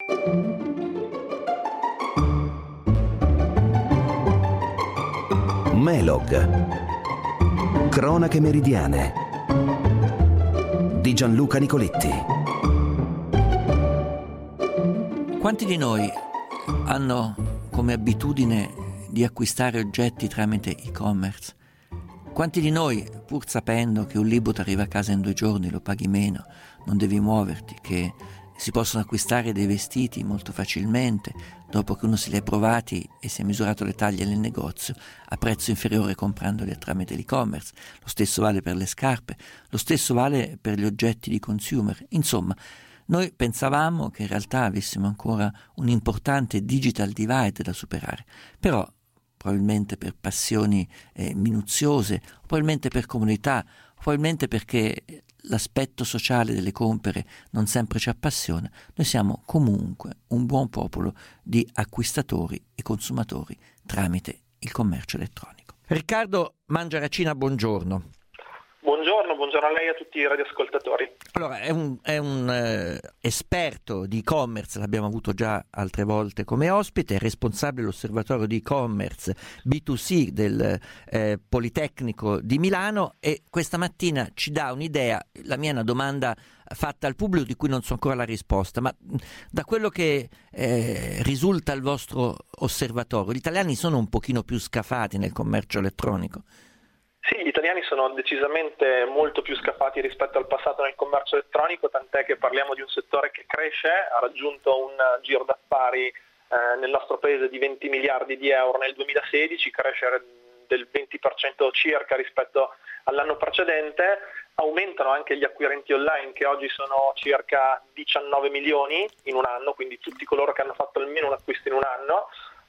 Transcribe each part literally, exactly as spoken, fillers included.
Melog. Cronache meridiane di Gianluca Nicoletti. Quanti di noi hanno come abitudine di acquistare oggetti tramite e-commerce? Quanti di noi, pur sapendo che un libro ti arriva a casa in due giorni, lo paghi meno, non devi muoverti, che si possono acquistare dei vestiti molto facilmente dopo che uno se li ha provati e si è misurato le taglie nel negozio a prezzo inferiore comprandoli tramite l'e-commerce? Lo stesso vale per le scarpe, lo stesso vale per gli oggetti di consumer. Insomma, noi pensavamo che in realtà avessimo ancora un importante digital divide da superare, però probabilmente per passioni eh, minuziose, probabilmente per comunità, probabilmente perché l'aspetto sociale delle compere non sempre ci appassiona, noi siamo comunque un buon popolo di acquistatori e consumatori tramite il commercio elettronico. Riccardo Mangiaracina, buongiorno. Buongiorno, buongiorno a lei e a tutti i radioascoltatori. Allora, è un, è un eh, esperto di e-commerce, l'abbiamo avuto già altre volte come ospite, è responsabile dell'osservatorio di e-commerce B due C del eh, Politecnico di Milano e questa mattina ci dà un'idea. La mia è una domanda fatta al pubblico di cui non so ancora la risposta, ma da quello che eh, risulta al vostro osservatorio, gli italiani sono un pochino più scafati nel commercio elettronico? Sì, gli italiani sono decisamente molto più scafati rispetto al passato nel commercio elettronico, tant'è che parliamo di un settore che cresce, ha raggiunto un giro d'affari eh, nel nostro paese di venti miliardi di euro nel duemilasedici, crescere del venti per cento circa rispetto all'anno precedente. Aumentano anche gli acquirenti online, che oggi sono circa diciannove milioni in un anno, quindi tutti coloro che hanno fatto almeno un acquisto in un anno.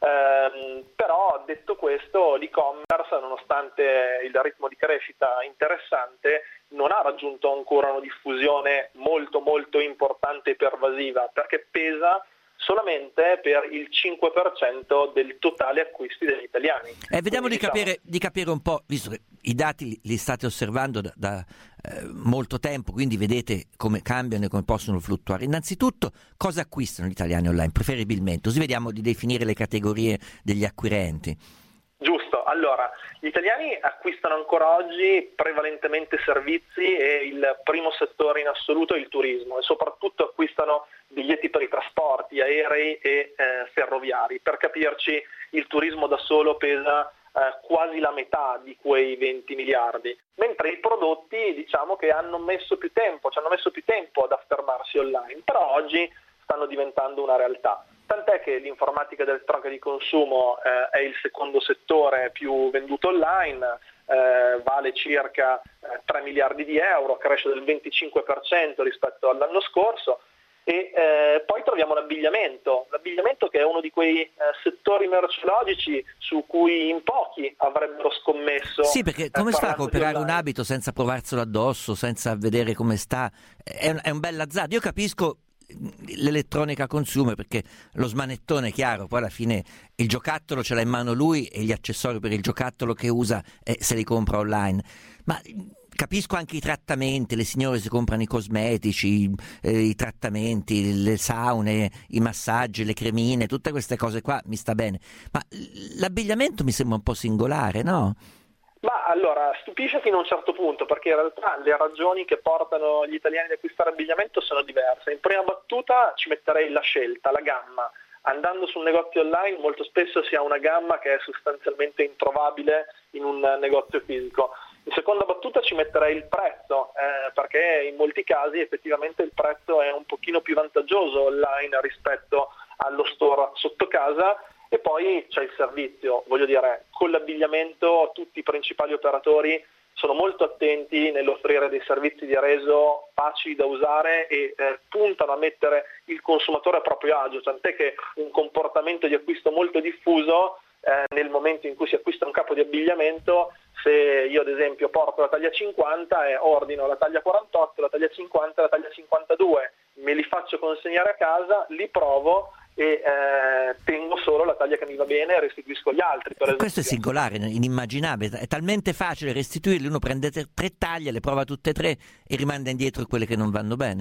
Eh, però detto questo, l'e-commerce, nonostante il ritmo di crescita interessante, non ha raggiunto ancora una diffusione molto molto importante e pervasiva, perché pesa solamente per il cinque per cento del totale acquisti degli italiani. Eh, vediamo di, diciamo... capire, di capire un po', visto che i dati li, li state osservando da, da eh, molto tempo, quindi vedete come cambiano e come possono fluttuare. Innanzitutto, cosa acquistano gli italiani online, preferibilmente? Così vediamo di definire le categorie degli acquirenti. Giusto, allora, gli italiani acquistano ancora oggi prevalentemente servizi e il primo settore in assoluto è il turismo, e soprattutto acquistano biglietti per i trasporti aerei e eh, ferroviari. Per capirci, il turismo da solo pesa eh, quasi la metà di quei venti miliardi, mentre i prodotti diciamo che hanno messo più tempo, ci hanno messo più tempo ad affermarsi online, però oggi stanno diventando una realtà. Tant'è che l'informatica elettronica di consumo eh, è il secondo settore più venduto online, eh, vale circa eh, tre miliardi di euro, cresce del venticinque per cento rispetto all'anno scorso. E eh, poi troviamo l'abbigliamento, l'abbigliamento che è uno di quei eh, settori merceologici su cui in pochi avrebbero scommesso. Sì, perché come eh, si fa a comprare online. un abito senza provarselo addosso, senza vedere come sta? È un, è un bel azzardo. Io capisco l'elettronica consumer perché lo smanettone è chiaro, poi alla fine il giocattolo ce l'ha in mano lui e gli accessori per il giocattolo che usa eh, se li compra online, ma capisco anche i trattamenti, le signore si comprano i cosmetici, eh, i trattamenti, le saune, i massaggi, le cremine, tutte queste cose qua mi sta bene, ma l'abbigliamento mi sembra un po' singolare, no? Ma allora, stupisce fino a un certo punto, perché in realtà le ragioni che portano gli italiani ad acquistare abbigliamento sono diverse. In prima battuta ci metterei la scelta, la gamma. Andando sul negozio online molto spesso si ha una gamma che è sostanzialmente introvabile in un negozio fisico. In seconda battuta ci metterei il prezzo, eh, perché in molti casi effettivamente il prezzo è un pochino più vantaggioso online rispetto allo store sotto casa. E poi c'è il servizio, voglio dire, con l'abbigliamento tutti i principali operatori sono molto attenti nell'offrire dei servizi di reso facili da usare e eh, puntano a mettere il consumatore a proprio agio, tant'è che un comportamento di acquisto molto diffuso eh, nel momento in cui si acquista un capo di abbigliamento, se io ad esempio porto la taglia cinquanta e ordino la taglia quarantotto, la taglia cinquanta e la taglia cinquantadue, me li faccio consegnare a casa, li provo e eh, tengo solo la taglia che mi va bene e restituisco gli altri. Per Questo è singolare, inimmaginabile, è talmente facile restituirli, uno prende tre taglie, le prova tutte e tre e rimanda indietro quelle che non vanno bene.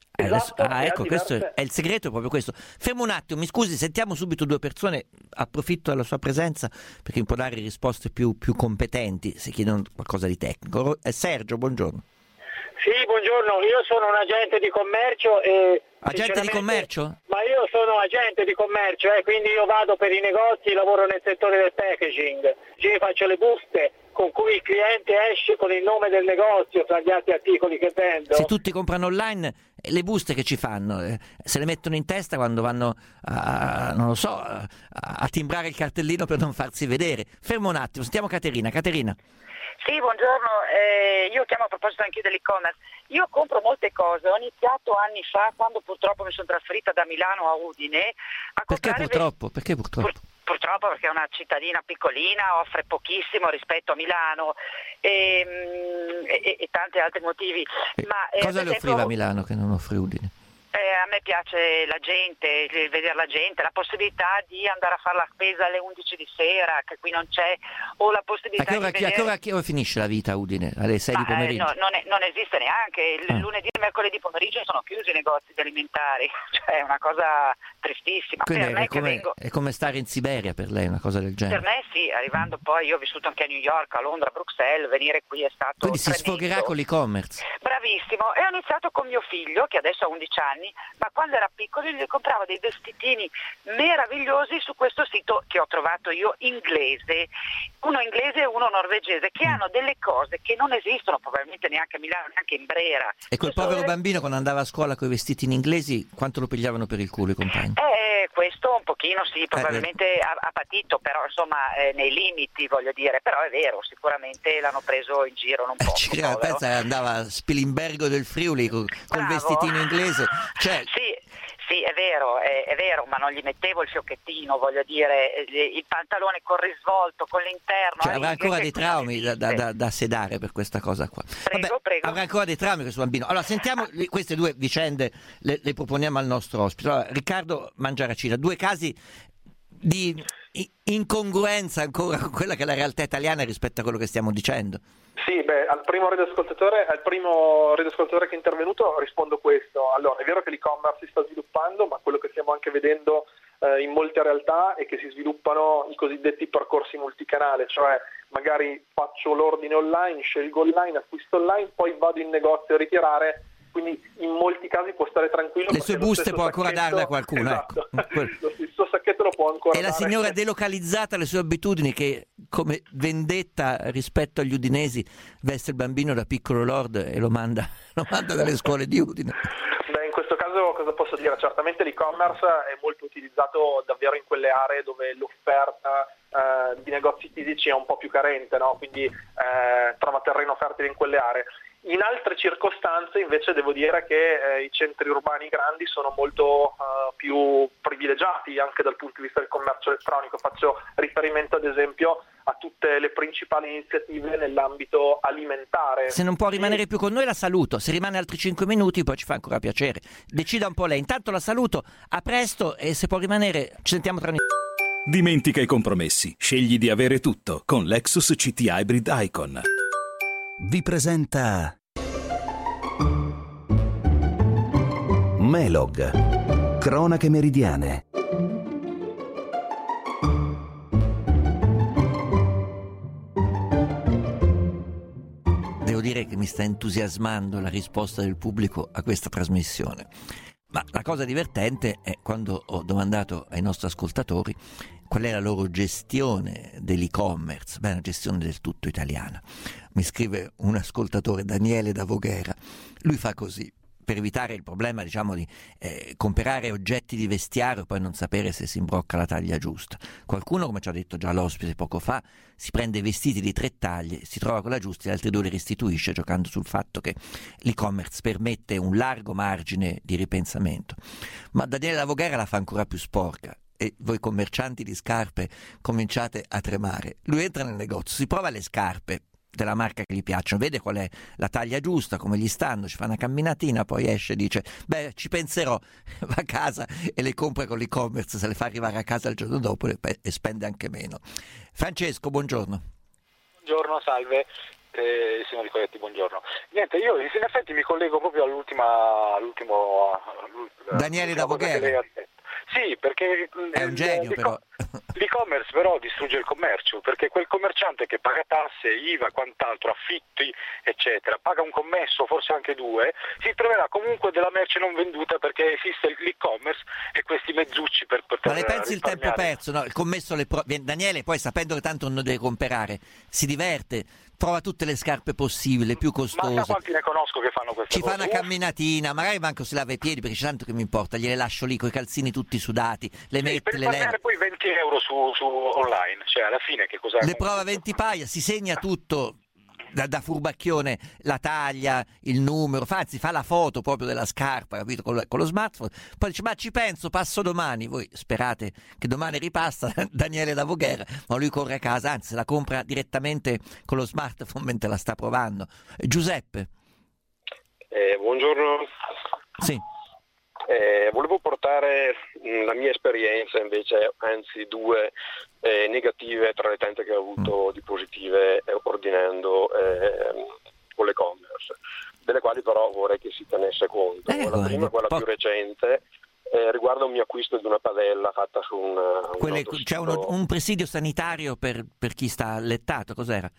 Adesso, Esatto, ah, e ecco, ha questo diverse- è il segreto, è proprio questo. Fermo un attimo, mi scusi, sentiamo subito due persone, approfitto della sua presenza perché mi può dare risposte più, più competenti se chiedono qualcosa di tecnico. Ro- eh, Sergio, buongiorno. Sì, buongiorno, io sono un agente di commercio e... Agente di sinceramente- commercio? Ma io sono agente di commercio, eh, quindi io vado per i negozi, lavoro nel settore del packaging, io faccio le buste con cui il cliente esce con il nome del negozio tra gli altri articoli che vendo. Se tutti comprano online, eh, le buste che ci fanno? Eh, se le mettono in testa quando vanno a, non lo so, a, a timbrare il cartellino per non farsi vedere. Fermo un attimo, sentiamo Caterina. Caterina. Sì, buongiorno, eh, io chiamo a proposito anche dell'e-commerce. Io compro molte cose, ho iniziato anni fa, quando purtroppo mi sono trasferita da Milano a Udine, a Perché comprare... purtroppo? Perché purtroppo? Pur- purtroppo perché è una cittadina piccolina, offre pochissimo rispetto a Milano e, mm, e, e tanti altri motivi. Eh, Ma, eh, Cosa ad le offriva esempio, Milano che non offre Udine? Eh, a me piace la gente, il vedere la gente, la possibilità di andare a fare la spesa alle undici di sera, che qui non c'è, o la A possibilità che ora, di chi- a vedere... che ora- a che ora finisce la vita a Udine? Alle sei Ma, di pomeriggio? eh, no, non, è- non esiste neanche, il Ah. lunedì e mercoledì pomeriggio sono chiusi i negozi alimentari, cioè è una cosa tristissima. Quindi per è me che come, vengo... è come stare in Siberia per lei, una cosa del Per genere. me sì, arrivando poi, io ho vissuto anche a New York, a Londra, a Bruxelles, venire qui è stato Quindi si tremendo. sfogherà con l'e-commerce. Bravissimo, e ho iniziato con mio figlio che adesso ha undici anni, ma quando era piccolo io gli compravo dei vestitini meravigliosi su questo sito che ho trovato io inglese, uno inglese e uno norvegese, che Mm. hanno delle cose che non esistono probabilmente neanche a Milano, neanche in Brera. E quel Questo povero è- bambino quando andava a scuola con i vestiti in inglesi, quanto lo pigliavano per il culo i compagni? Eh, questo un pochino sì, probabilmente ha, ha patito, però insomma eh, nei limiti voglio dire, però è vero, sicuramente l'hanno preso in giro non Eh, poco. ci credo, povero. pensa che andava a Spilimbergo del Friuli col, col Bravo. vestitino inglese. Cioè, Sì, sì, è vero, è, è vero, ma non gli mettevo il fiocchettino, voglio dire, eh, il pantalone con risvolto, con l'interno. cioè, eh, avrà che- ancora che dei qui non traumi da, da- esiste. da- da sedare per questa cosa qua. Prego, prego. Avrà ancora dei traumi questo bambino. Allora, sentiamo le- queste due vicende, le, le proponiamo al nostro ospite. Allora, Riccardo Mangiaracina, due casi di i- incongruenza ancora con quella che è la realtà italiana rispetto a quello che stiamo dicendo. Sì, beh, al primo radioascoltatore, al primo radioascoltatore che è intervenuto rispondo questo. Allora, è vero che l'e-commerce si sta sviluppando, ma quello che stiamo anche vedendo eh, in molte realtà è che si sviluppano i cosiddetti percorsi multicanale, cioè magari faccio l'ordine online, scelgo online, acquisto online, poi vado in negozio a ritirare. Quindi in molti casi può stare tranquillo. Le perché sue lo buste stesso può ancora sacchetto- darle a qualcuno, Esatto. ecco. Lo stesso sacchetto lo può ancora È la dare. signora delocalizzata alle sue abitudini che, come vendetta rispetto agli udinesi, veste il bambino da piccolo lord e lo manda, lo manda dalle scuole di Udine. Beh, in questo caso cosa posso dire? Certamente l'e-commerce è molto utilizzato davvero in quelle aree dove l'offerta eh, di negozi fisici è un po' più carente, no? Quindi eh, trova terreno fertile in quelle aree. In altre circostanze invece devo dire che eh, i centri urbani grandi sono molto eh, più privilegiati anche dal punto di vista del commercio elettronico. Faccio riferimento ad esempio a tutte le principali iniziative nell'ambito alimentare. Se non può rimanere più con noi la saluto, se rimane altri cinque minuti poi ci fa ancora piacere. Decida un po' lei, intanto la saluto, a presto e se può rimanere ci sentiamo tra un Dimentica i compromessi, scegli di avere tutto con Lexus C T Hybrid Icon. Vi presenta Melog, cronache meridiane. Devo dire che mi sta entusiasmando la risposta del pubblico a questa trasmissione. Ma la cosa divertente è quando ho domandato ai nostri ascoltatori qual è la loro gestione dell'e-commerce, beh, una gestione del tutto italiana. Mi scrive un ascoltatore, Daniele da Voghera, lui fa così. Per evitare il problema, diciamo, di eh, comprare oggetti di vestiario e poi non sapere se si imbrocca la taglia giusta. Qualcuno, come ci ha detto già l'ospite poco fa, si prende vestiti di tre taglie, si trova quella giusta e gli altri due li restituisce, giocando sul fatto che l'e-commerce permette un largo margine di ripensamento. Ma Daniele da Voghera la fa ancora più sporca. E voi commercianti di scarpe cominciate a tremare. Lui entra nel negozio, si prova le scarpe della marca che gli piacciono, vede qual è la taglia giusta, come gli stanno, ci fa una camminatina, poi esce e dice beh, ci penserò, va a casa e le compra con l'e-commerce, se le fa arrivare a casa il giorno dopo e spende anche meno. Francesco, buongiorno. Buongiorno, salve. Eh, signori Coletti, buongiorno. Niente, io in effetti mi collego proprio all'ultima, all'ultimo, all'ultima Daniele da Voghera. Sì, perché è un genio, però. L'e-commerce però distrugge il commercio, perché quel commerciante che paga tasse, I V A, quant'altro, affitti, eccetera, paga un commesso, forse anche due, si troverà comunque della merce non venduta perché esiste l'e-commerce e questi mezzucci per poter. Ma ne pensi il tempo perso? No, il commesso le pro... Daniele poi, sapendo che tanto non deve comprare, si diverte, trova tutte le scarpe possibili, le più costose. Ma sa quanti ne conosco che fanno queste Ci cose? fa una camminatina, magari manco si lava i piedi, perché c'è tanto che mi importa, gliele lascio lì coi calzini tutti sudati, le Sì, mette, per le leva. risparmiare poi venti euro su, su online, cioè alla fine che cos'è? Le prova venti paia, si segna tutto da, da furbacchione, la taglia, il numero, fa, anzi fa la foto proprio della scarpa, capito, con lo, con lo smartphone, poi dice ma ci penso, passo domani. Voi sperate che domani ripassa Daniele da Voghera, ma lui corre a casa, anzi la compra direttamente con lo smartphone mentre la sta provando. Giuseppe. Eh, buongiorno. Sì. Eh, volevo portare mh, la mia esperienza invece, anzi due eh, negative tra le tante che ho avuto mm. di positive eh, ordinando eh, con l'e-commerce, delle quali però vorrei che si tenesse conto. Eh, la prima, quella po- più recente, eh, riguarda un mio acquisto di una padella fatta su un... un Quelle, c'è uno, un presidio sanitario per, per chi sta allettato, cos'era?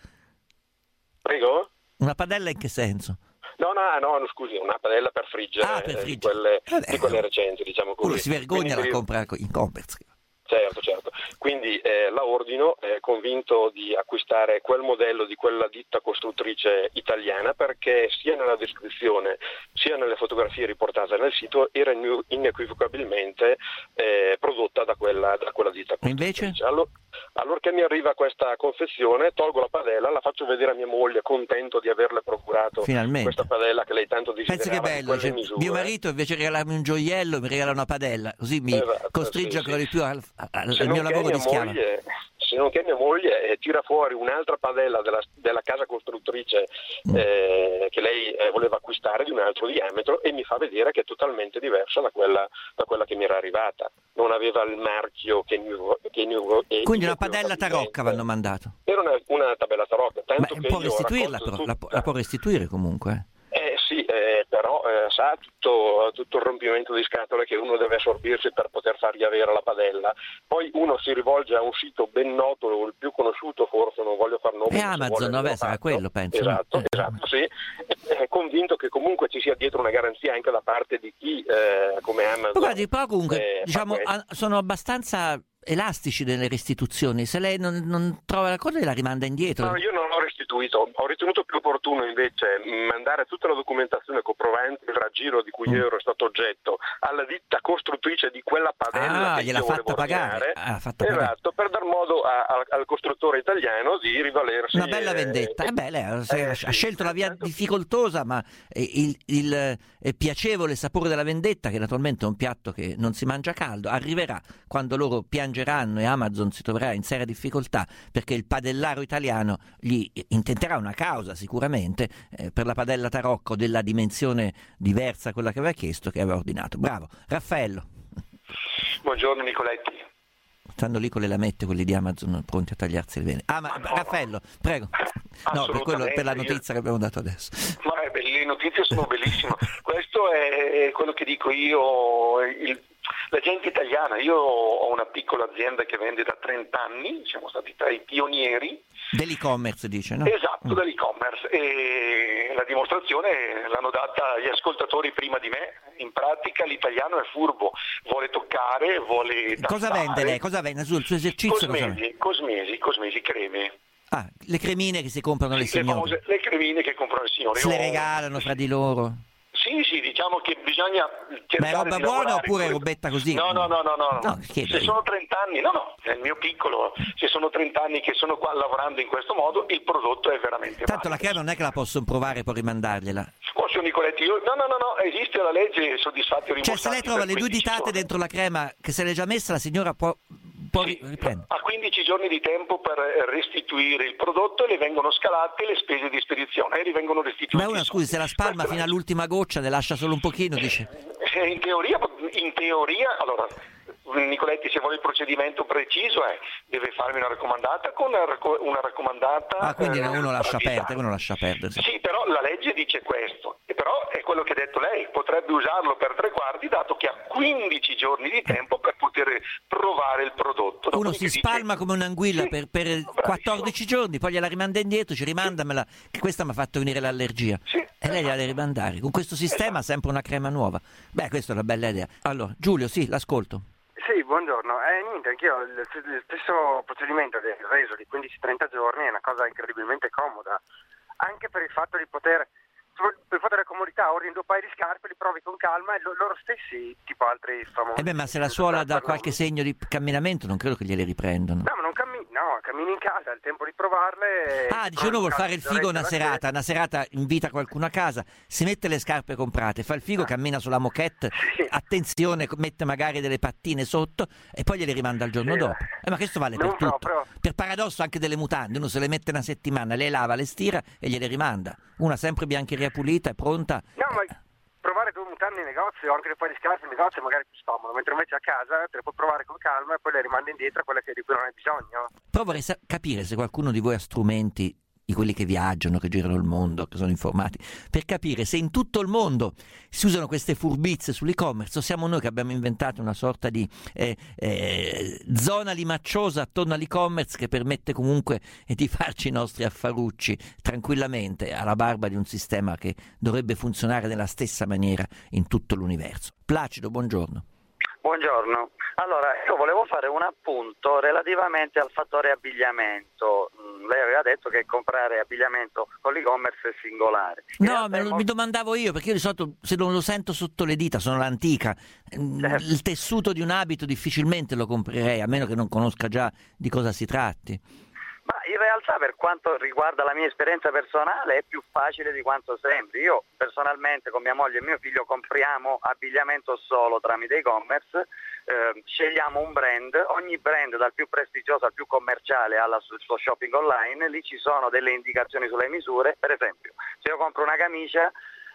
Prego? Una padella in che senso? No, no, no, scusi, una padella per friggere, ah, per eh, friggere. di, quelle, Vabbè, di quelle no. recenti, diciamo così. Uno si vergogna, Quindi, la compra in commerce. Certo, certo. Quindi eh, la ordino, eh, convinto di acquistare quel modello di quella ditta costruttrice italiana, perché sia nella descrizione sia nelle fotografie riportate nel sito era inequivocabilmente eh, prodotta da quella, da quella ditta costruttrice. Invece? Allora, allora che mi arriva questa confezione, tolgo la padella, la faccio vedere a mia moglie, contento di averle procurato finalmente questa padella che lei tanto desiderava. Pensa che bello, di dice, mio marito invece di regalarmi un gioiello mi regala una padella, così mi esatto, costringe sì, ancora sì. di più al, al, al Se mio lavoro di schiava. Moglie, se non che mia moglie eh, tira fuori un'altra padella della, della casa costruttrice mm. eh, che lei eh, voleva acquistare di un altro diametro e mi fa vedere che è totalmente diversa da quella, da quella che mi era arrivata. Non aveva il marchio che New, che New, eh, quindi una padella tarocca vanno mandato. Era una, una tabella tarocca, tanto ma che può io restituirla però, tutta... la, la può restituire comunque. Eh sì, eh, però eh, sa tutto, tutto il rompimento di scatole che uno deve assorbirsi per poter fargli avere la padella. Poi uno si rivolge a un sito ben noto, il più conosciuto forse, non voglio far nome. È Amazon, vabbè, sarà quello, penso. Esatto, no? esatto, sì. È convinto che comunque ci sia dietro una garanzia anche da parte di chi, eh, come Amazon. Ma guardi, però comunque, eh, diciamo, a, sono abbastanza elastici nelle restituzioni. Se lei non, non trova la cosa, la rimanda indietro. No, io non ho restituito, ho ritenuto più opportuno invece mandare tutta la documentazione comprovante il raggiro di cui mm. io ero stato oggetto alla ditta costruttrice di quella padella ah, che gliel'ha io fatta pagare. Ah, fatta esatto, pagare. Per dar modo a, a, al costruttore italiano di rivalersi. Una bella vendetta. Eh, eh beh, lei ha, eh, ha sì, scelto la via tanto... difficoltosa, ma il, il, il piacevole sapore della vendetta, che naturalmente è un piatto che non si mangia caldo, arriverà quando loro piangeranno e Amazon si troverà in seria difficoltà perché il padellaro italiano gli intenterà una causa sicuramente eh, per la padella tarocca della dimensione diversa a quella che aveva chiesto, che aveva ordinato. Bravo. Raffaello. Buongiorno Nicoletti. Stanno lì con le lamette quelli di Amazon pronti a tagliarsi le vene. Ah, ma, ma no, Raffaello, prego. No, per, quello, per la notizia io... che abbiamo dato adesso. Ma è bello, le notizie sono bellissime. Questo è quello che dico io, il, la gente italiana. Io ho una piccola azienda che vende da trenta anni, siamo stati tra i pionieri. Dell'e-commerce dice, no? Esatto, mm. dell'e-commerce. E la dimostrazione l'hanno data gli ascoltatori prima di me. In pratica l'italiano è furbo, vuole toccare, vuole tassare. Cosa vende lei? Cosa vende? Sul suo esercizio? Cosmesi, cosmesi, cosmesi, creme. Ah, le cremine che si comprano le signore. Famose, le cremine che comprano le signore. Se le oh. regalano fra di loro. Sì, sì, diciamo che bisogna cercare. Ma è roba di buona oppure è questo. robetta così? No, no, no, no, no. no se sono trenta anni, no, no, nel mio piccolo, se sono trenta anni che sono qua lavorando in questo modo, il prodotto è veramente tanto valido. La crema non è che la possono provare e poi rimandargliela. Oh, signor Nicoletti, io, no, no, no, no, esiste la legge, soddisfatti o rimborsati. Cioè se lei trova le due ditate dentro la crema che se l'è già messa, la signora può... Poi sì, riprende. Ha quindici giorni di tempo per restituire il prodotto e le vengono scalate le spese di spedizione e rivengono restituite. Ma una scusi, se la spalma fino all'ultima goccia, ne lascia solo un pochino, dice? In teoria, in teoria, allora, Nicoletti, se vuole il procedimento preciso è deve farmi una raccomandata con una, racco- una raccomandata. Ah, quindi eh, uno lascia rapida. perdere, uno lascia perdere. Sì, però la legge dice questo, e però è quello che ha detto lei, potrebbe usarlo per tre quarti dato che ha quindici giorni di tempo per poter provare il prodotto. Uno Dopodiché si dice, spalma come un'anguilla sì, per, per quattordici giorni, poi gliela rimanda indietro, ci rimandamela, che questa mi ha fatto venire l'allergia. Sì, e lei gliela deve rimandare. Con questo sistema esatto. sempre una crema nuova. Beh, questa è una bella idea. Allora, Giulio, sì, l'ascolto. Sì, buongiorno. Eh, niente, anch'io il, il stesso procedimento del reso di quindici trenta giorni è una cosa incredibilmente comoda, anche per il fatto di poter, per il fatto della comodità, ordini due paio di scarpe, li provi con calma e lo, loro stessi, tipo altri famosi. Eh beh, ma se la suola dà qualche segno di camminamento, non credo che gliele riprendono. No, ma non cammini, no, cammini in casa, hai il tempo di provarle. Ah, dice uno vuol fare il figo una serata, una serata invita qualcuno a casa, si mette le scarpe comprate, fa il figo, cammina sulla moquette, sì. attenzione, mette magari delle pattine sotto e poi gliele rimanda il giorno sì. dopo. Eh, ma questo vale non per tutto. Proprio. Per paradosso anche delle mutande, uno se le mette una settimana, le lava, le stira e gliele rimanda. Una sempre biancheria pulita, è pronta. No, ma provare due mutande in negozio o anche le paio di scarpe in negozio è magari più scomodo, mentre invece a casa te le puoi provare con calma e poi le rimandi indietro a quelle che di cui non hai bisogno. Però vorrei sa- capire se qualcuno di voi ha strumenti, di quelli che viaggiano, che girano il mondo, che sono informati, per capire se in tutto il mondo si usano queste furbizie sull'e-commerce o siamo noi che abbiamo inventato una sorta di eh, eh, zona limacciosa attorno all'e-commerce che permette comunque eh, di farci i nostri affarucci tranquillamente alla barba di un sistema che dovrebbe funzionare nella stessa maniera in tutto l'universo. Placido, buongiorno. Buongiorno. Allora, io volevo fare un appunto relativamente al fattore abbigliamento. Lei aveva detto che comprare abbigliamento con l'e-commerce è singolare. In No, me lo, molto... mi domandavo io, perché io di solito se non lo sento sotto le dita, sono l'antica, Certo. il tessuto di un abito difficilmente lo comprerei, a meno che non conosca già di cosa si tratti. Ma in realtà, per quanto riguarda la mia esperienza personale, è più facile di quanto sembri. Io personalmente con mia moglie e mio figlio compriamo abbigliamento solo tramite e-commerce, eh, scegliamo un brand, ogni brand dal più prestigioso al più commerciale ha il suo shopping online, lì ci sono delle indicazioni sulle misure. Per esempio, se io compro una camicia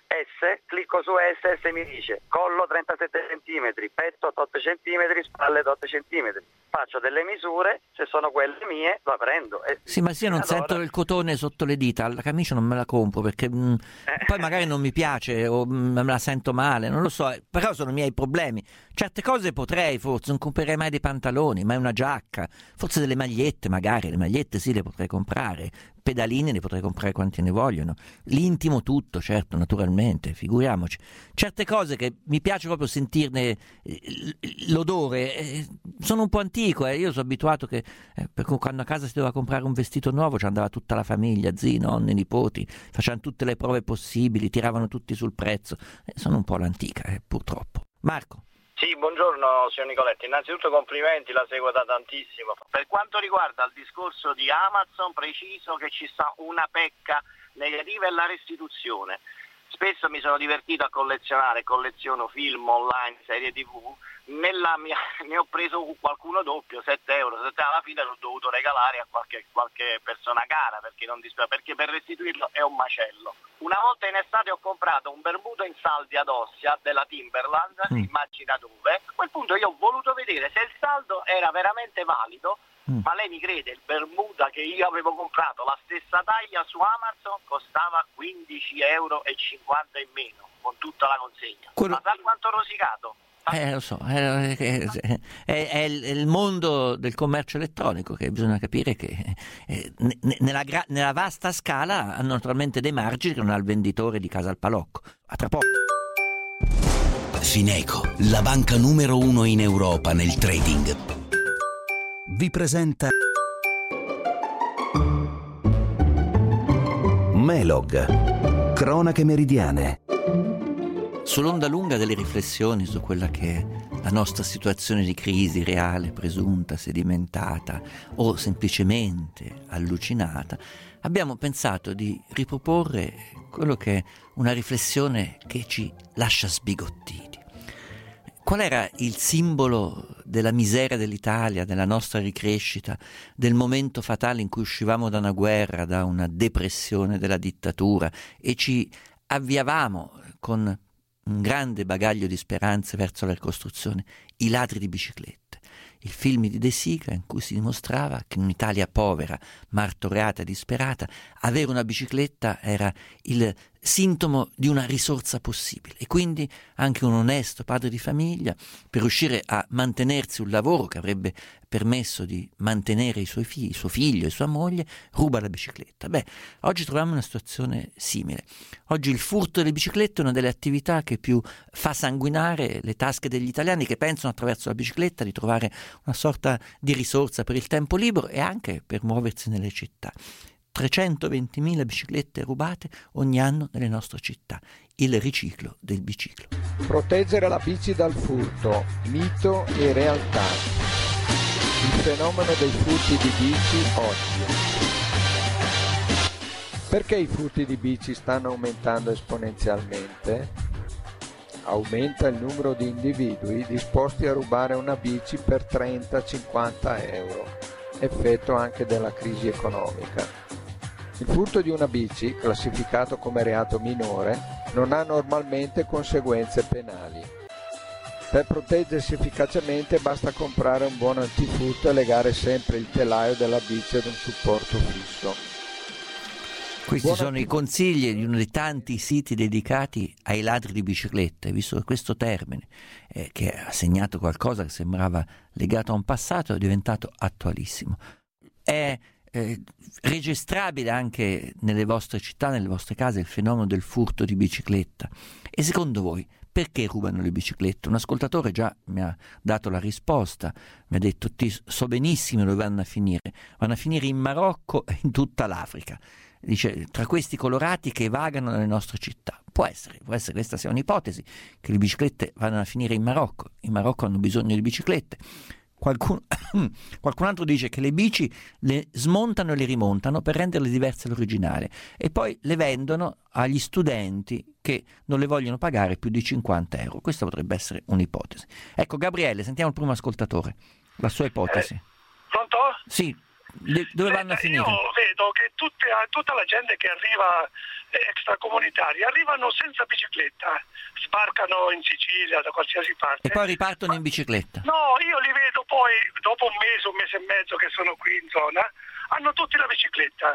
S, clicco su S, S mi dice collo trentasette centimetri, petto otto centimetri, spalle otto centimetri. Faccio delle misure, se sono quelle mie la prendo. E Sì, ma se io non allora... sento il cotone sotto le dita, la camicia non me la compro perché mh, Eh. poi magari non mi piace o mh, me la sento male, non lo so, eh, però sono i miei problemi. Certe cose potrei, forse, non comprerei mai dei pantaloni, mai una giacca, forse delle magliette magari, le magliette sì le potrei comprare, pedalini ne potrei comprare quanti ne vogliono, l'intimo tutto, certo, naturalmente, figuriamoci. Certe cose che mi piace proprio sentirne eh, l'odore, eh, sono un po' antico, eh. Io sono abituato che eh, per quando a casa si doveva comprare un vestito nuovo ci andava tutta la famiglia, zii, nonni, nipoti, facevano tutte le prove possibili, tiravano tutti sul prezzo, eh, sono un po' l'antica, eh, purtroppo. Marco. Sì, buongiorno signor Nicoletti, innanzitutto complimenti, la seguo da tantissimo. Per quanto riguarda il discorso di Amazon, preciso che ci sta una pecca negativa è la restituzione. Spesso mi sono divertito a collezionare, colleziono film online, serie tv, nella mia, ne ho preso qualcuno doppio, sette euro, sette alla fine l'ho dovuto regalare a qualche, qualche persona cara perché, non dispiace, perché per restituirlo è un macello. Una volta in estate ho comprato un bermudo in saldi ad Ostia della Timberland, mm. immagina dove. A quel punto io ho voluto vedere se il saldo era veramente valido, mm. ma lei mi crede, il bermuda che io avevo comprato, la stessa taglia su Amazon, costava quindici euro e cinquanta in meno, con tutta la consegna. Quello... Ma sa quanto ho rosicato? Eh, lo so, è, è, è, è il mondo del commercio elettronico che bisogna capire che eh, nella, gra- nella vasta scala hanno naturalmente dei margini che non ha il venditore di casa al Palocco. A tra poco. Fineco, la banca numero uno in Europa nel trading, vi presenta Melog, cronache meridiane. Sull'onda lunga delle riflessioni su quella che è la nostra situazione di crisi reale, presunta, sedimentata o semplicemente allucinata, abbiamo pensato di riproporre quello che è una riflessione che ci lascia sbigottiti. Qual era il simbolo della miseria dell'Italia, della nostra ricrescita, del momento fatale in cui uscivamo da una guerra, da una depressione della dittatura e ci avviavamo con un grande bagaglio di speranze verso la ricostruzione, I ladri di biciclette, il film di De Sica in cui si dimostrava che in un'Italia povera, martoriata e disperata, avere una bicicletta era il sintomo di una risorsa possibile, e quindi anche un onesto padre di famiglia, per riuscire a mantenersi un lavoro che avrebbe permesso di mantenere i suoi figli, suo figlio e sua moglie, ruba la bicicletta. Beh, oggi troviamo una situazione simile. Oggi il furto delle biciclette è una delle attività che più fa sanguinare le tasche degli italiani, che pensano attraverso la bicicletta di trovare una sorta di risorsa per il tempo libero e anche per muoversi nelle città. trecentoventimila biciclette rubate ogni anno nelle nostre città, il riciclo del biciclo. Proteggere la bici dal furto, mito e realtà. Il fenomeno dei furti di bici oggi. Perché i furti di bici stanno aumentando esponenzialmente? Aumenta il numero di individui disposti a rubare una bici per trenta cinquanta euro, effetto anche della crisi economica. Il furto di una bici, classificato come reato minore, non ha normalmente conseguenze penali. Per proteggersi efficacemente basta comprare un buon antifurto e legare sempre il telaio della bici ad un supporto fisso. Questi Buon sono antif- i consigli di uno dei tanti siti dedicati ai ladri di biciclette, visto che questo termine, eh, che ha segnato qualcosa che sembrava legato a un passato, è diventato attualissimo. È Eh, registrabile anche nelle vostre città, nelle vostre case, il fenomeno del furto di bicicletta. E secondo voi perché rubano le biciclette? Un ascoltatore già mi ha dato la risposta, mi ha detto: ti so benissimo dove vanno a finire, vanno a finire in Marocco e in tutta l'Africa. Dice, tra questi colorati che vagano nelle nostre città. Può essere, può essere questa sia un'ipotesi, che le biciclette vanno a finire in Marocco. In Marocco hanno bisogno di biciclette. Qualcuno, qualcun altro dice che le bici le smontano e le rimontano per renderle diverse dall'originale e poi le vendono agli studenti che non le vogliono pagare più di cinquanta euro. Questa potrebbe essere un'ipotesi. Ecco, Gabriele, sentiamo il primo ascoltatore, la sua ipotesi. Eh, pronto? Sì, le, dove vanno a finire? Io vedo che tutte, tutta la gente che arriva extracomunitaria arrivano senza bicicletta, sbarcano in Sicilia, da qualsiasi parte. E poi ripartono in bicicletta? No, io li vedo poi, dopo un mese, un mese e mezzo che sono qui in zona, hanno tutti la bicicletta.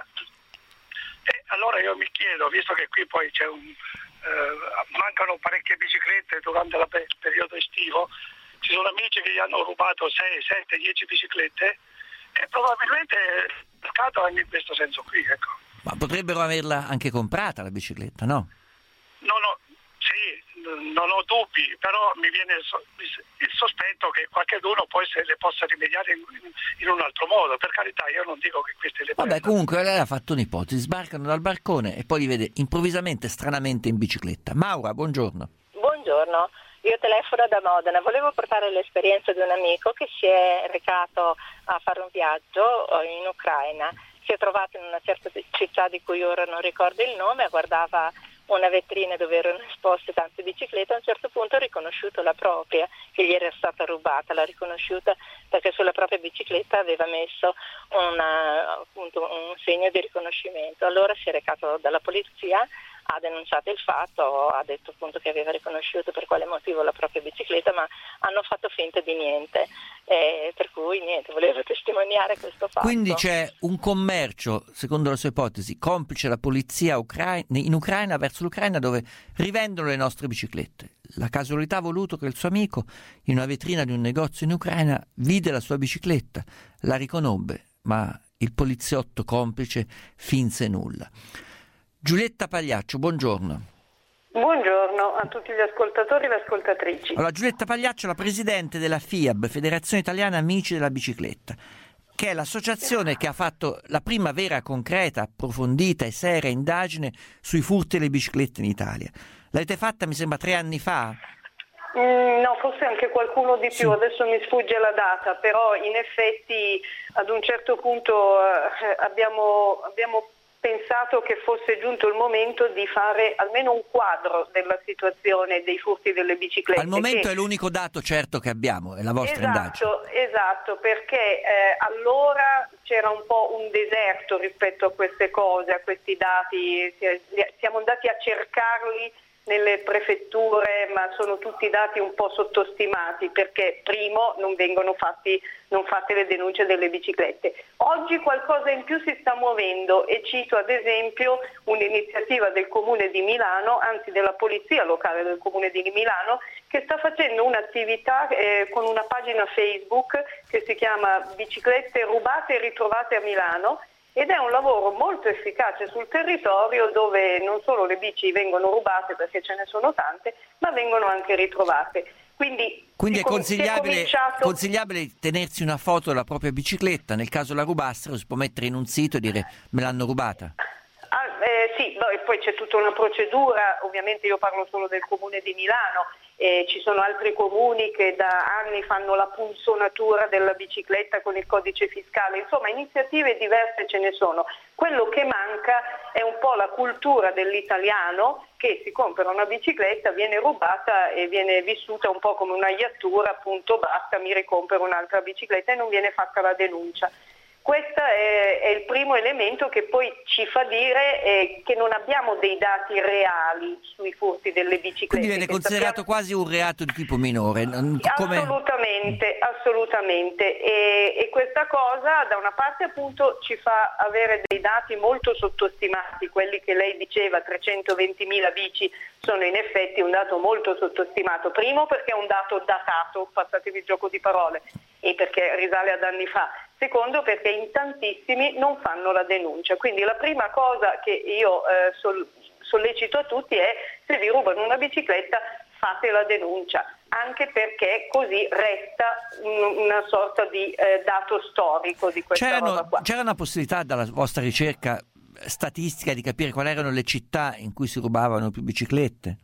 E allora io mi chiedo, visto che qui poi c'è un, eh, mancano parecchie biciclette durante la, il periodo estivo, ci sono amici che gli hanno rubato sei, sette, dieci biciclette e probabilmente il mercato è in questo senso qui, ecco. Ma potrebbero averla anche comprata la bicicletta, no? No, no, sì, non ho dubbi, però mi viene il sospetto che qualcuno poi se le possa rimediare in, in un altro modo. Per carità, io non dico che queste le Vabbè, prendano. comunque lei ha fatto un'ipotesi, sbarcano dal barcone e poi li vede improvvisamente, stranamente in bicicletta. Maura, buongiorno. Buongiorno, io telefono da Modena, volevo portare l'esperienza di un amico che si è recato a fare un viaggio in Ucraina. Si è trovato in una certa città di cui ora non ricordo il nome, guardava una vetrina dove erano esposte tante biciclette, a un certo punto ha riconosciuto la propria, che gli era stata rubata, l'ha riconosciuta perché sulla propria bicicletta aveva messo una, appunto, un segno di riconoscimento. Allora si è recato dalla polizia, ha denunciato il fatto, ha detto appunto che aveva riconosciuto per quale motivo la propria bicicletta, ma hanno fatto finta di niente, eh, per cui niente, volevo testimoniare questo fatto. Quindi c'è un commercio, secondo la sua ipotesi, complice la polizia ucraina, in Ucraina verso l'Ucraina, dove rivendono le nostre biciclette. La casualità ha voluto che il suo amico, in una vetrina di un negozio in Ucraina, vide la sua bicicletta, la riconobbe, ma il poliziotto complice finse nulla. Giulietta Pagliaccio, buongiorno. Buongiorno a tutti gli ascoltatori e le ascoltatrici. Allora, Giulietta Pagliaccio è la presidente della F I A B, Federazione Italiana Amici della Bicicletta, che è l'associazione che ha fatto la prima vera, concreta, approfondita e seria indagine sui furti delle biciclette in Italia. L'avete fatta, mi sembra, tre anni fa? Mm, no, forse anche qualcuno di più, sì. Adesso mi sfugge la data, però in effetti ad un certo punto eh, abbiamo, abbiamo pensato che fosse giunto il momento di fare almeno un quadro della situazione dei furti delle biciclette. Al momento che... è l'unico dato certo che abbiamo, è la vostra esatto, indagine. Esatto, perché eh, allora c'era un po' un deserto rispetto a queste cose, a questi dati, siamo andati a cercarli nelle prefetture, ma sono tutti dati un po' sottostimati perché primo non vengono fatti, non fatte le denunce delle biciclette. Oggi qualcosa in più si sta muovendo e cito ad esempio un'iniziativa del Comune di Milano, anzi della Polizia Locale del Comune di Milano, che sta facendo un'attività eh, con una pagina Facebook che si chiama Biciclette rubate e ritrovate a Milano, ed è un lavoro molto efficace sul territorio dove non solo le bici vengono rubate perché ce ne sono tante, ma vengono anche ritrovate. Quindi, Quindi è com- consigliabile, è cominciato... consigliabile tenersi una foto della propria bicicletta, nel caso la rubassero si può mettere in un sito e dire me l'hanno rubata. Ah, eh, sì, no, e poi c'è tutta una procedura, ovviamente io parlo solo del Comune di Milano, eh, ci sono altri comuni che da anni fanno la punzonatura della bicicletta con il codice fiscale, insomma iniziative diverse ce ne sono. Quello che manca è un po' la cultura dell'italiano che si compra una bicicletta, viene rubata e viene vissuta un po' come una iattura, appunto basta, mi ricompro un'altra bicicletta e non viene fatta la denuncia. Questo è, è il primo elemento che poi ci fa dire eh, che non abbiamo dei dati reali sui furti delle biciclette. Quindi viene considerato sappiamo... quasi un reato di tipo minore. Come... Assolutamente, assolutamente. E, e questa cosa da una parte appunto ci fa avere dei dati molto sottostimati, quelli che lei diceva, trecentoventimila bici sono in effetti un dato molto sottostimato. Primo perché è un dato datato, passatevi il gioco di parole, e perché risale ad anni fa. Secondo perché in tantissimi non fanno la denuncia. Quindi la prima cosa che io eh, sol- sollecito a tutti è: se vi rubano una bicicletta fate la denuncia, anche perché così resta un- una sorta di eh, dato storico di questa C'erano, roba qua. C'era una possibilità dalla vostra ricerca statistica di capire quali erano le città in cui si rubavano più biciclette?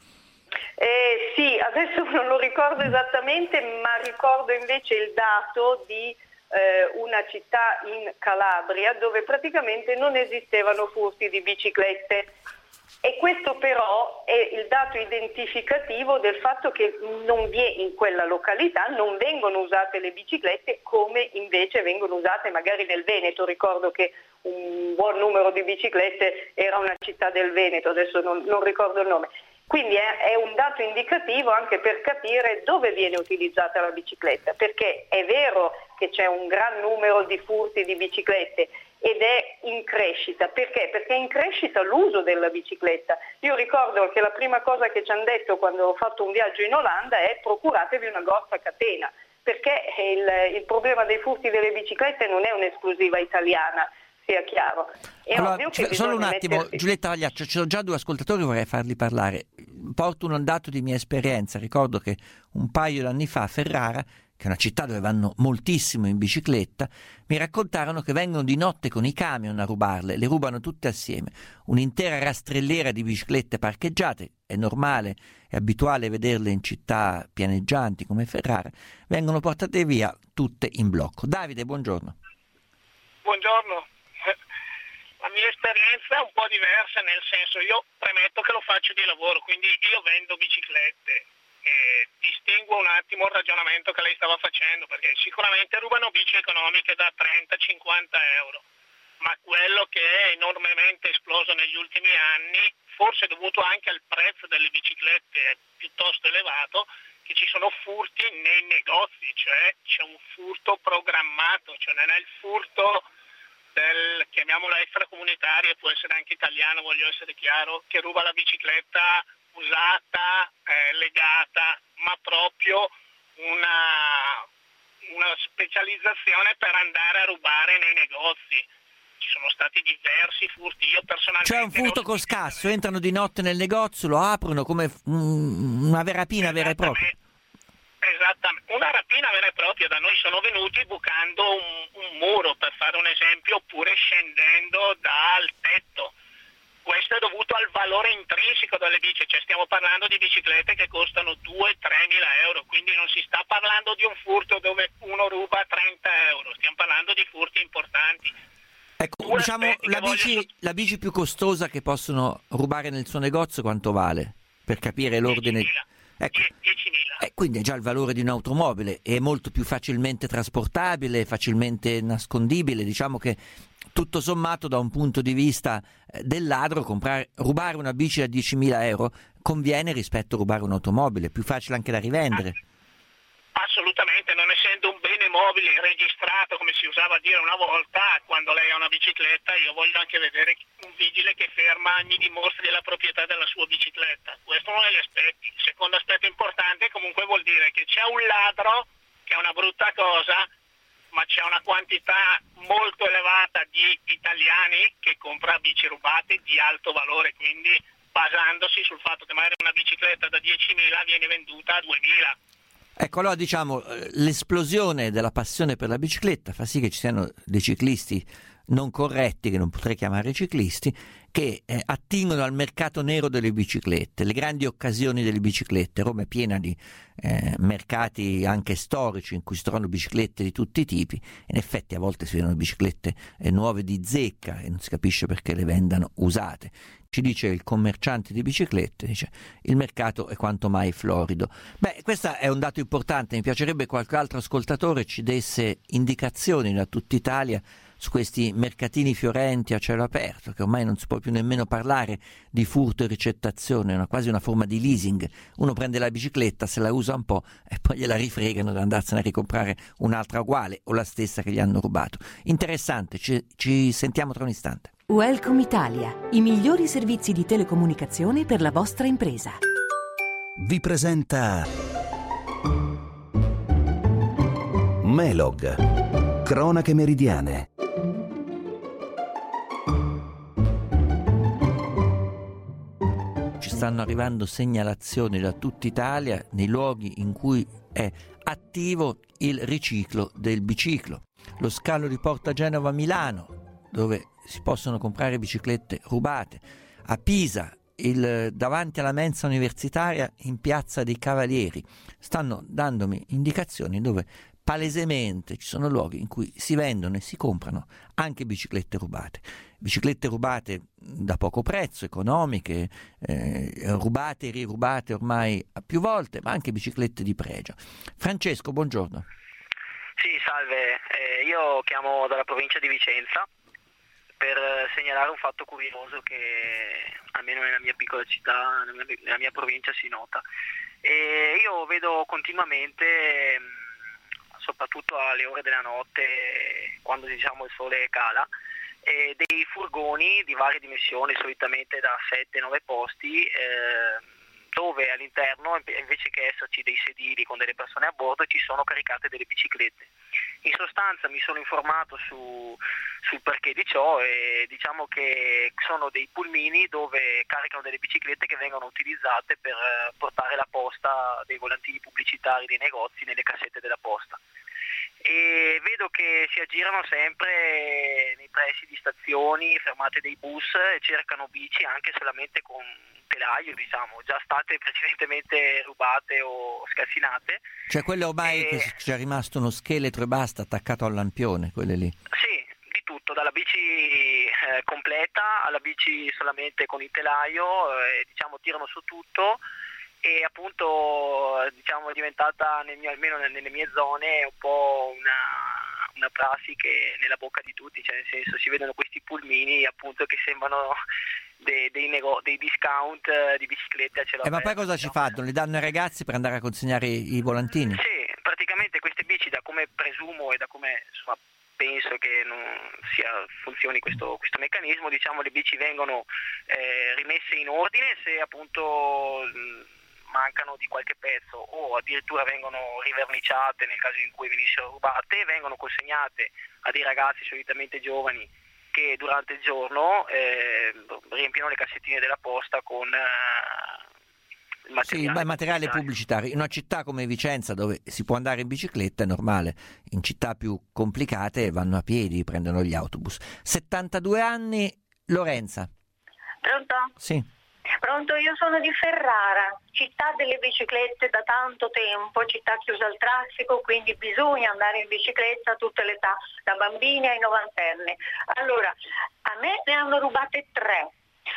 Eh, sì, adesso non lo ricordo esattamente, ma ricordo invece il dato di eh, una città in Calabria dove praticamente non esistevano furti di biciclette, e questo però è il dato identificativo del fatto che non vi è, in quella località non vengono usate le biciclette come invece vengono usate magari nel Veneto. Ricordo che un buon numero di biciclette era una città del Veneto, adesso non, non ricordo il nome. Quindi è, è un dato indicativo anche per capire dove viene utilizzata la bicicletta, perché è vero che c'è un gran numero di furti di biciclette ed è in crescita. Perché? Perché è in crescita l'uso della bicicletta. Io ricordo che la prima cosa che ci hanno detto quando ho fatto un viaggio in Olanda è: procuratevi una grossa catena, perché il, il problema dei furti delle biciclette non è un'esclusiva italiana, sia chiaro. È allora, ovvio che solo un attimo, mettersi... Giulietta Pagliaccio, ci sono già due ascoltatori, vorrei farli parlare. Porto un dato di mia esperienza. Ricordo che un paio d'anni fa a Ferrara, che è una città dove vanno moltissimo in bicicletta, mi raccontarono che vengono di notte con i camion a rubarle, le rubano tutte assieme, un'intera rastrelliera di biciclette parcheggiate, è normale, è abituale vederle in città pianeggianti come Ferrara, vengono portate via tutte in blocco. Davide, buongiorno. Buongiorno. La mia esperienza è un po' diversa, nel senso, io premetto che lo faccio di lavoro, quindi io vendo biciclette. E distinguo un attimo il ragionamento che lei stava facendo, perché sicuramente rubano bici economiche da trenta cinquanta euro, ma quello che è enormemente esploso negli ultimi anni, forse dovuto anche al prezzo delle biciclette piuttosto elevato, che ci sono furti nei negozi, cioè c'è un furto programmato, cioè non è il furto del, chiamiamolo extracomunitario, può essere anche italiano, voglio essere chiaro, che ruba la bicicletta usata, eh, legata, ma proprio una, una specializzazione per andare a rubare nei negozi. Ci sono stati diversi furti, io personalmente... C'è un furto con scasso, entrano di notte nel negozio, lo aprono come mm, una rapina vera e propria. Esattamente, una rapina vera e propria. Da noi sono venuti bucando un, un muro, per fare un esempio, oppure scendendo dal tetto. Questo è dovuto al valore intrinseco delle bici, cioè stiamo parlando di biciclette che costano due tre mila euro, quindi non si sta parlando di un furto dove uno ruba trenta euro, stiamo parlando di furti importanti. Ecco, Due diciamo la bici, voglio... la bici più costosa che possono rubare nel suo negozio quanto vale? Per capire l'ordine... Ecco. diecimila. Eh, quindi è già il valore di un'automobile, è molto più facilmente trasportabile, facilmente nascondibile, diciamo che tutto sommato da un punto di vista del ladro comprare, rubare una bici da diecimila euro conviene rispetto a rubare un'automobile, è più facile anche da rivendere. Assolutamente, non essendo un bene mobile registrato, come si usava a dire una volta, quando lei ha una bicicletta io voglio anche vedere un vigile che ferma e mi dimostri la proprietà della sua bicicletta. Questo è uno degli aspetti. Il secondo aspetto importante comunque vuol dire che c'è un ladro, che è una brutta cosa, ma c'è una quantità molto elevata di italiani che compra bici rubate di alto valore, quindi basandosi sul fatto che magari una bicicletta da diecimila viene venduta a duemila. Ecco, allora diciamo, l'esplosione della passione per la bicicletta fa sì che ci siano dei ciclisti non corretti, che non potrei chiamare ciclisti, che eh, attingono al mercato nero delle biciclette, le grandi occasioni delle biciclette. Roma è piena di eh, mercati anche storici in cui si trovano biciclette di tutti i tipi. In effetti a volte si vedono biciclette eh, nuove di zecca e non si capisce perché le vendano usate. Ci dice il commerciante di biciclette, dice il mercato è quanto mai florido. Beh, questo è un dato importante, mi piacerebbe qualche altro ascoltatore ci desse indicazioni da tutta Italia su questi mercatini fiorenti a cielo aperto, che ormai non si può più nemmeno parlare di furto e ricettazione, è una, quasi una forma di leasing. Uno prende la bicicletta, se la usa un po' e poi gliela rifregano da andarsene a ricomprare un'altra uguale o la stessa che gli hanno rubato. Interessante, ci, ci sentiamo tra un istante. Welcome Italia, i migliori servizi di telecomunicazione per la vostra impresa. Vi presenta Melog, cronache meridiane. Ci stanno arrivando segnalazioni da tutta Italia nei luoghi in cui è attivo il riciclo del biciclo. Lo scalo di Porta Genova Milano, dove si possono comprare biciclette rubate. A Pisa, il, davanti alla mensa universitaria in Piazza dei Cavalieri, stanno dandomi indicazioni dove palesemente ci sono luoghi in cui si vendono e si comprano anche biciclette rubate. Biciclette rubate da poco prezzo, economiche, eh, rubate e rirubate ormai a più volte, ma anche biciclette di pregio. Francesco, buongiorno. Sì, salve, eh, io chiamo dalla provincia di Vicenza per segnalare un fatto curioso che almeno nella mia piccola città, nella mia, nella mia provincia si nota. E io vedo continuamente, soprattutto alle ore della notte, quando diciamo il sole cala, eh, dei furgoni di varie dimensioni, solitamente da sette nove posti, eh, dove all'interno, invece che esserci dei sedili con delle persone a bordo, ci sono caricate delle biciclette. In sostanza mi sono informato su, sul perché di ciò e diciamo che sono dei pulmini dove caricano delle biciclette che vengono utilizzate per portare la posta dei volantini pubblicitari dei negozi nelle cassette della posta. E vedo che si aggirano sempre nei pressi di stazioni, fermate dei bus e cercano bici anche solamente con telaio, diciamo, già state precedentemente rubate o scassinate. Cioè quelle ormai e... che c'è rimasto uno scheletro e basta attaccato al lampione, quelle lì? Sì, di tutto, dalla bici eh, completa alla bici solamente con il telaio, eh, diciamo tirano su tutto. E appunto diciamo è diventata nel mio, almeno nelle mie zone un po' una, una prassi che è nella bocca di tutti, cioè nel senso si vedono questi pulmini appunto che sembrano dei, dei, nego- dei discount di biciclette a cielo aperto. Eh, ma poi cosa diciamo. ci fanno? Li danno ai ragazzi per andare a consegnare i, i volantini? Sì, praticamente queste bici, da come presumo e da come insomma, penso che non sia funzioni questo, questo meccanismo, diciamo le bici vengono eh, rimesse in ordine se appunto mh, mancano di qualche pezzo o addirittura vengono riverniciate nel caso in cui venissero rubate, vengono consegnate a dei ragazzi solitamente giovani che durante il giorno eh, riempiono le cassettine della posta con eh, il materiale, sì, beh, materiale pubblicitario. In una città come Vicenza dove si può andare in bicicletta è normale, in città più complicate vanno a piedi, prendono gli autobus. settantadue anni, Lorenza. Pronto? Sì. Pronto, io sono di Ferrara, città delle biciclette da tanto tempo, città chiusa al traffico, quindi bisogna andare in bicicletta a tutte le età, da bambini ai novantenni. Allora, a me ne hanno rubate tre.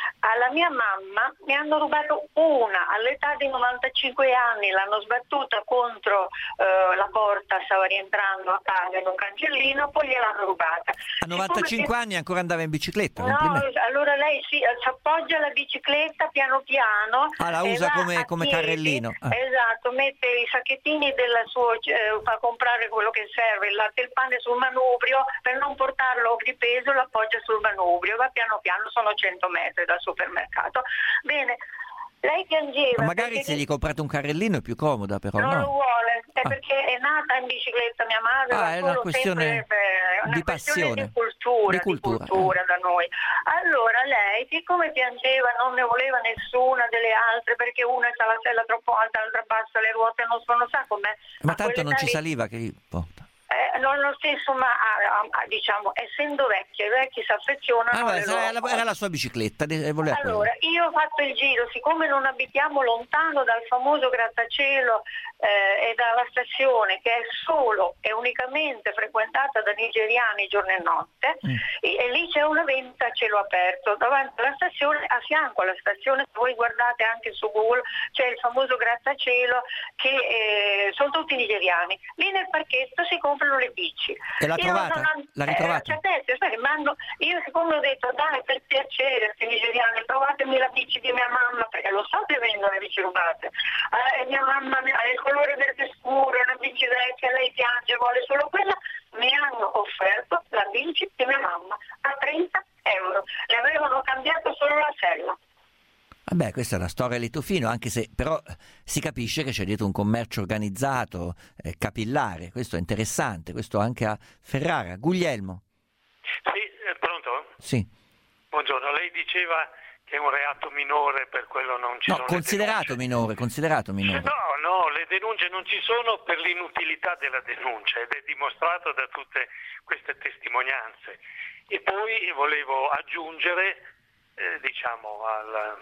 Alla mia mamma mi hanno rubato una, all'età di novantacinque anni, l'hanno sbattuta contro eh, la porta, stava rientrando a casa in un cancellino, poi gliel'hanno rubata. A novantacinque anni ancora andava in bicicletta? No, allora lei si, si appoggia alla bicicletta piano piano. Ah, la usa come, come carrellino. Ah. Esatto, mette i sacchettini della sua, eh, fa comprare quello che serve, il latte e il pane sul manubrio, per non portarlo di peso lo appoggia sul manubrio, va piano piano, sono cento metri dal supermercato. Bene, lei piangeva. Ma magari perché... se gli comprate un carrellino è più comoda, però non no? lo vuole, è ah. perché è nata in bicicletta mia madre, ah, è una questione sempre, una di questione passione, di cultura, di cultura, di cultura eh. da noi. Allora lei, siccome piangeva, non ne voleva nessuna delle altre, perché una c'ha la sella troppo alta, l'altra bassa, le ruote non sono, sa com'è. Ma tanto non ci lì... saliva che porta. Eh, non lo stesso, ma ah, ah, diciamo, essendo vecchie, i vecchi si affezionano ah, alle beh, loro era, la, era la sua bicicletta, voleva allora, quello. io ho fatto il giro, siccome non abitiamo lontano dal famoso grattacielo eh, e dalla stazione, che è solo e unicamente frequentata da nigeriani giorno e notte, mm. e, e lì c'è una venta a cielo aperto, davanti alla stazione, a fianco alla stazione, se voi guardate anche su Google, c'è il famoso grattacielo che eh, sono tutti nigeriani. Lì nel parchetto si comprano le bici. E l'ha trovata? Sono, l'ha ritrovata? Eh, cioè, mando, io siccome ho detto dai, per piacere, questi nigeriani, trovatemi la bici di mia mamma, perché lo so che vendono le bici rubate. Eh, mia mamma ha il colore verde scuro, una bici vecchia, lei piange, vuole solo quella. Mi hanno offerto la bici di mia mamma a trenta euro. Le avevano cambiato solo la sella. Vabbè, questa è la storia di Tofino, anche se però si capisce che c'è dietro un commercio organizzato, eh, capillare. Questo è interessante, questo anche a Ferrara. Guglielmo. Sì, eh, pronto? Sì. Buongiorno, lei diceva che è un reato minore, per quello non ci no, sono considerato minore, considerato minore. No, no, le denunce non ci sono per l'inutilità della denuncia ed è dimostrato da tutte queste testimonianze. E poi volevo aggiungere Eh, diciamo alle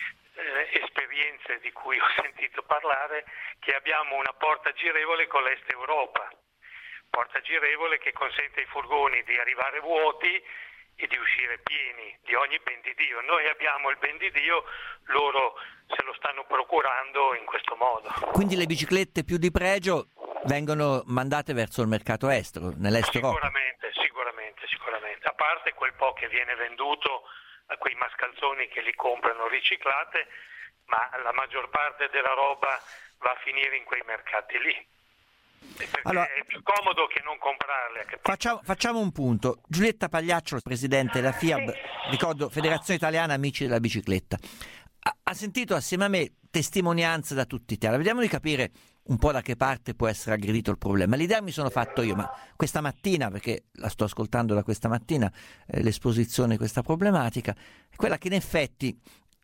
eh, esperienze di cui ho sentito parlare, che abbiamo una porta girevole con l'Est Europa, porta girevole che consente ai furgoni di arrivare vuoti e di uscire pieni di ogni ben di Dio. Noi abbiamo il ben di Dio, loro se lo stanno procurando in questo modo. Quindi le biciclette più di pregio vengono mandate verso il mercato estero, nell'Est Europa? Sicuramente, sicuramente, sicuramente. A parte quel po' che viene venduto a quei mascalzoni che li comprano riciclate, ma la maggior parte della roba va a finire in quei mercati lì. Perché allora, è più comodo che non comprarle. Facciamo, facciamo un punto. Giulietta Pagliaccio, presidente della FIAB, sì. Ricordo Federazione Italiana Amici della Bicicletta, ha, ha sentito assieme a me testimonianze da tutta Italia. Vediamo di capire un po' da che parte può essere aggredito il problema. L'idea mi sono fatto io, ma questa mattina, perché la sto ascoltando da questa mattina, eh, l'esposizione di questa problematica, è quella che in effetti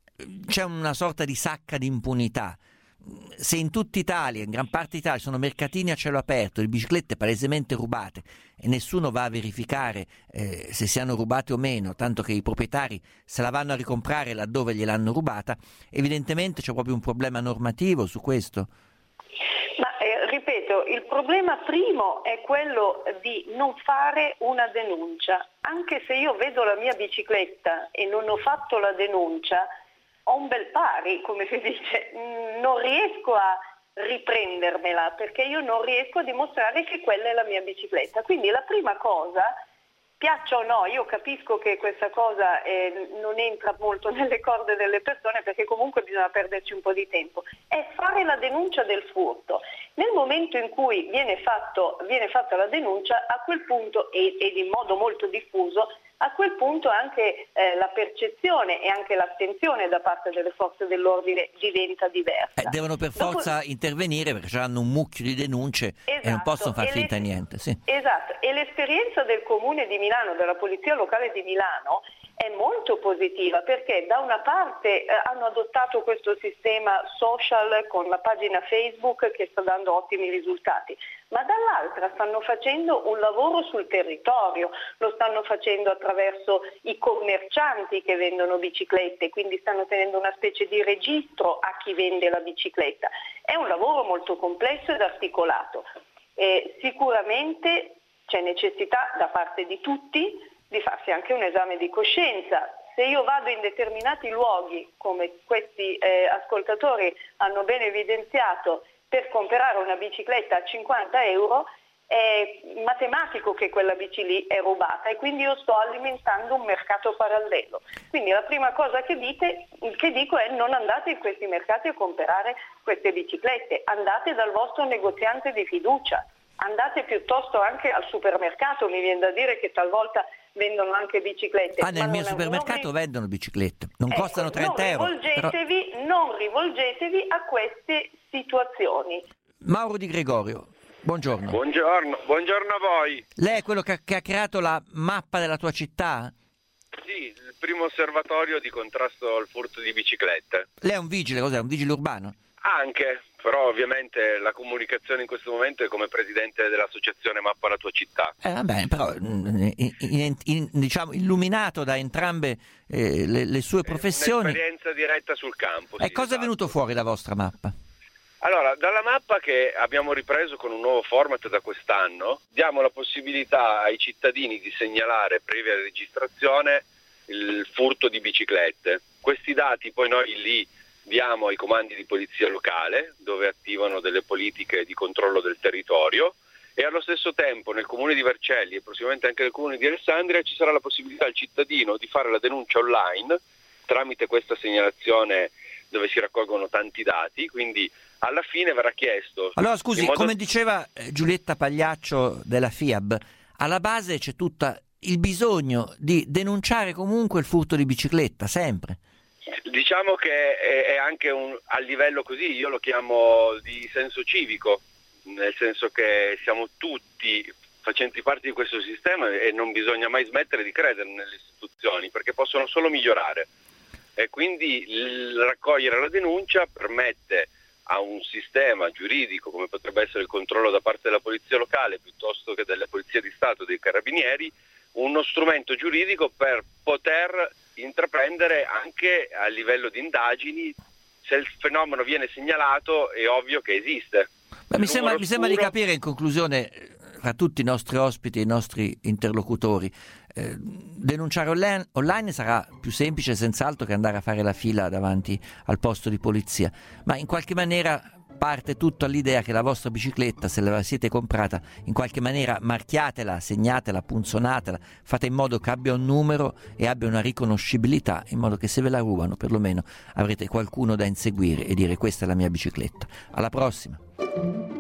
c'è una sorta di sacca di impunità. Se in tutta Italia, in gran parte d'Italia, sono mercatini a cielo aperto, di biciclette palesemente rubate e nessuno va a verificare eh, se siano rubate o meno, tanto che i proprietari se la vanno a ricomprare laddove gliel'hanno rubata, evidentemente c'è proprio un problema normativo su questo. Ma eh, ripeto, il problema primo è quello di non fare una denuncia. Anche se io vedo la mia bicicletta e non ho fatto la denuncia, ho un bel pari, come si dice, non riesco a riprendermela perché io non riesco a dimostrare che quella è la mia bicicletta. Quindi la prima cosa, piaccia o no, io capisco che questa cosa eh, non entra molto nelle corde delle persone perché comunque bisogna perderci un po' di tempo, è fare la denuncia del furto. Nel momento in cui viene, fatto, viene fatta la denuncia, a quel punto, ed in modo molto diffuso, a quel punto anche eh, la percezione e anche l'attenzione da parte delle forze dell'ordine diventa diversa. Eh, devono per forza Dopo... intervenire perché hanno un mucchio di denunce esatto. e non possono far e finta le... di niente. Sì. Esatto, e l'esperienza del Comune di Milano, della Polizia Locale di Milano, è molto positiva perché da una parte eh, hanno adottato questo sistema social con la pagina Facebook che sta dando ottimi risultati, ma dall'altra stanno facendo un lavoro sul territorio, lo stanno facendo attraverso i commercianti che vendono biciclette, quindi stanno tenendo una specie di registro a chi vende la bicicletta. È un lavoro molto complesso ed articolato. Eh, sicuramente c'è necessità da parte di tutti di farsi anche un esame di coscienza. se io vado in determinati luoghi, come questi eh, ascoltatori hanno ben evidenziato, per comprare una bicicletta a cinquanta euro, è matematico che quella bici lì è rubata e quindi io sto alimentando un mercato parallelo. Quindi la prima cosa che, dite, che dico è: non andate in questi mercati a comprare queste biciclette, andate dal vostro negoziante di fiducia, andate piuttosto anche al supermercato, mi viene da dire che talvolta vendono anche biciclette. Ah, nel mio supermercato non... vendono biciclette, non ecco, costano trenta euro. Rivolgetevi, però... Non rivolgetevi a queste situazioni. Mauro Di Gregorio, buongiorno. Buongiorno, buongiorno a voi. Lei è quello che ha, che ha creato la mappa della tua città? Sì, il primo osservatorio di contrasto al furto di biciclette. Lei è un vigile, cos'è? Un vigile urbano? Anche, però ovviamente la comunicazione in questo momento è come presidente dell'associazione Mappa la tua città. Eh, va bene, però in, in, in, diciamo illuminato da entrambe eh, le, le sue professioni. Un'esperienza diretta sul campo. E sì, cosa esatto. è venuto fuori da vostra mappa? Allora, dalla mappa che abbiamo ripreso con un nuovo format da quest'anno, diamo la possibilità ai cittadini di segnalare, previa registrazione, il furto di biciclette. Questi dati poi noi li diamo ai comandi di polizia locale, dove attivano delle politiche di controllo del territorio, e allo stesso tempo nel comune di Vercelli e prossimamente anche nel comune di Alessandria ci sarà la possibilità al cittadino di fare la denuncia online tramite questa segnalazione dove si raccolgono tanti dati, quindi alla fine verrà chiesto... Allora scusi, modo... come diceva Giulietta Pagliaccio della FIAB, alla base c'è tutto il bisogno di denunciare comunque il furto di bicicletta, sempre. Diciamo che è, è anche un, a livello così, io lo chiamo di senso civico, nel senso che siamo tutti facenti parte di questo sistema e non bisogna mai smettere di credere nelle istituzioni perché possono solo migliorare. E quindi il raccogliere la denuncia permette a un sistema giuridico come potrebbe essere il controllo da parte della polizia locale piuttosto che della polizia di Stato, dei carabinieri, uno strumento giuridico per poter intraprendere anche a livello di indagini. Se il fenomeno viene segnalato è ovvio che esiste. Ma mi sembra, mi sembra di capire in conclusione tra tutti i nostri ospiti e i nostri interlocutori, eh, denunciare online, online sarà più semplice senz'altro che andare a fare la fila davanti al posto di polizia, ma in qualche maniera parte tutto all'idea che la vostra bicicletta, se la siete comprata, in qualche maniera marchiatela, segnatela, punzonatela, fate in modo che abbia un numero e abbia una riconoscibilità, in modo che se ve la rubano perlomeno avrete qualcuno da inseguire e dire: questa è la mia bicicletta. Alla prossima.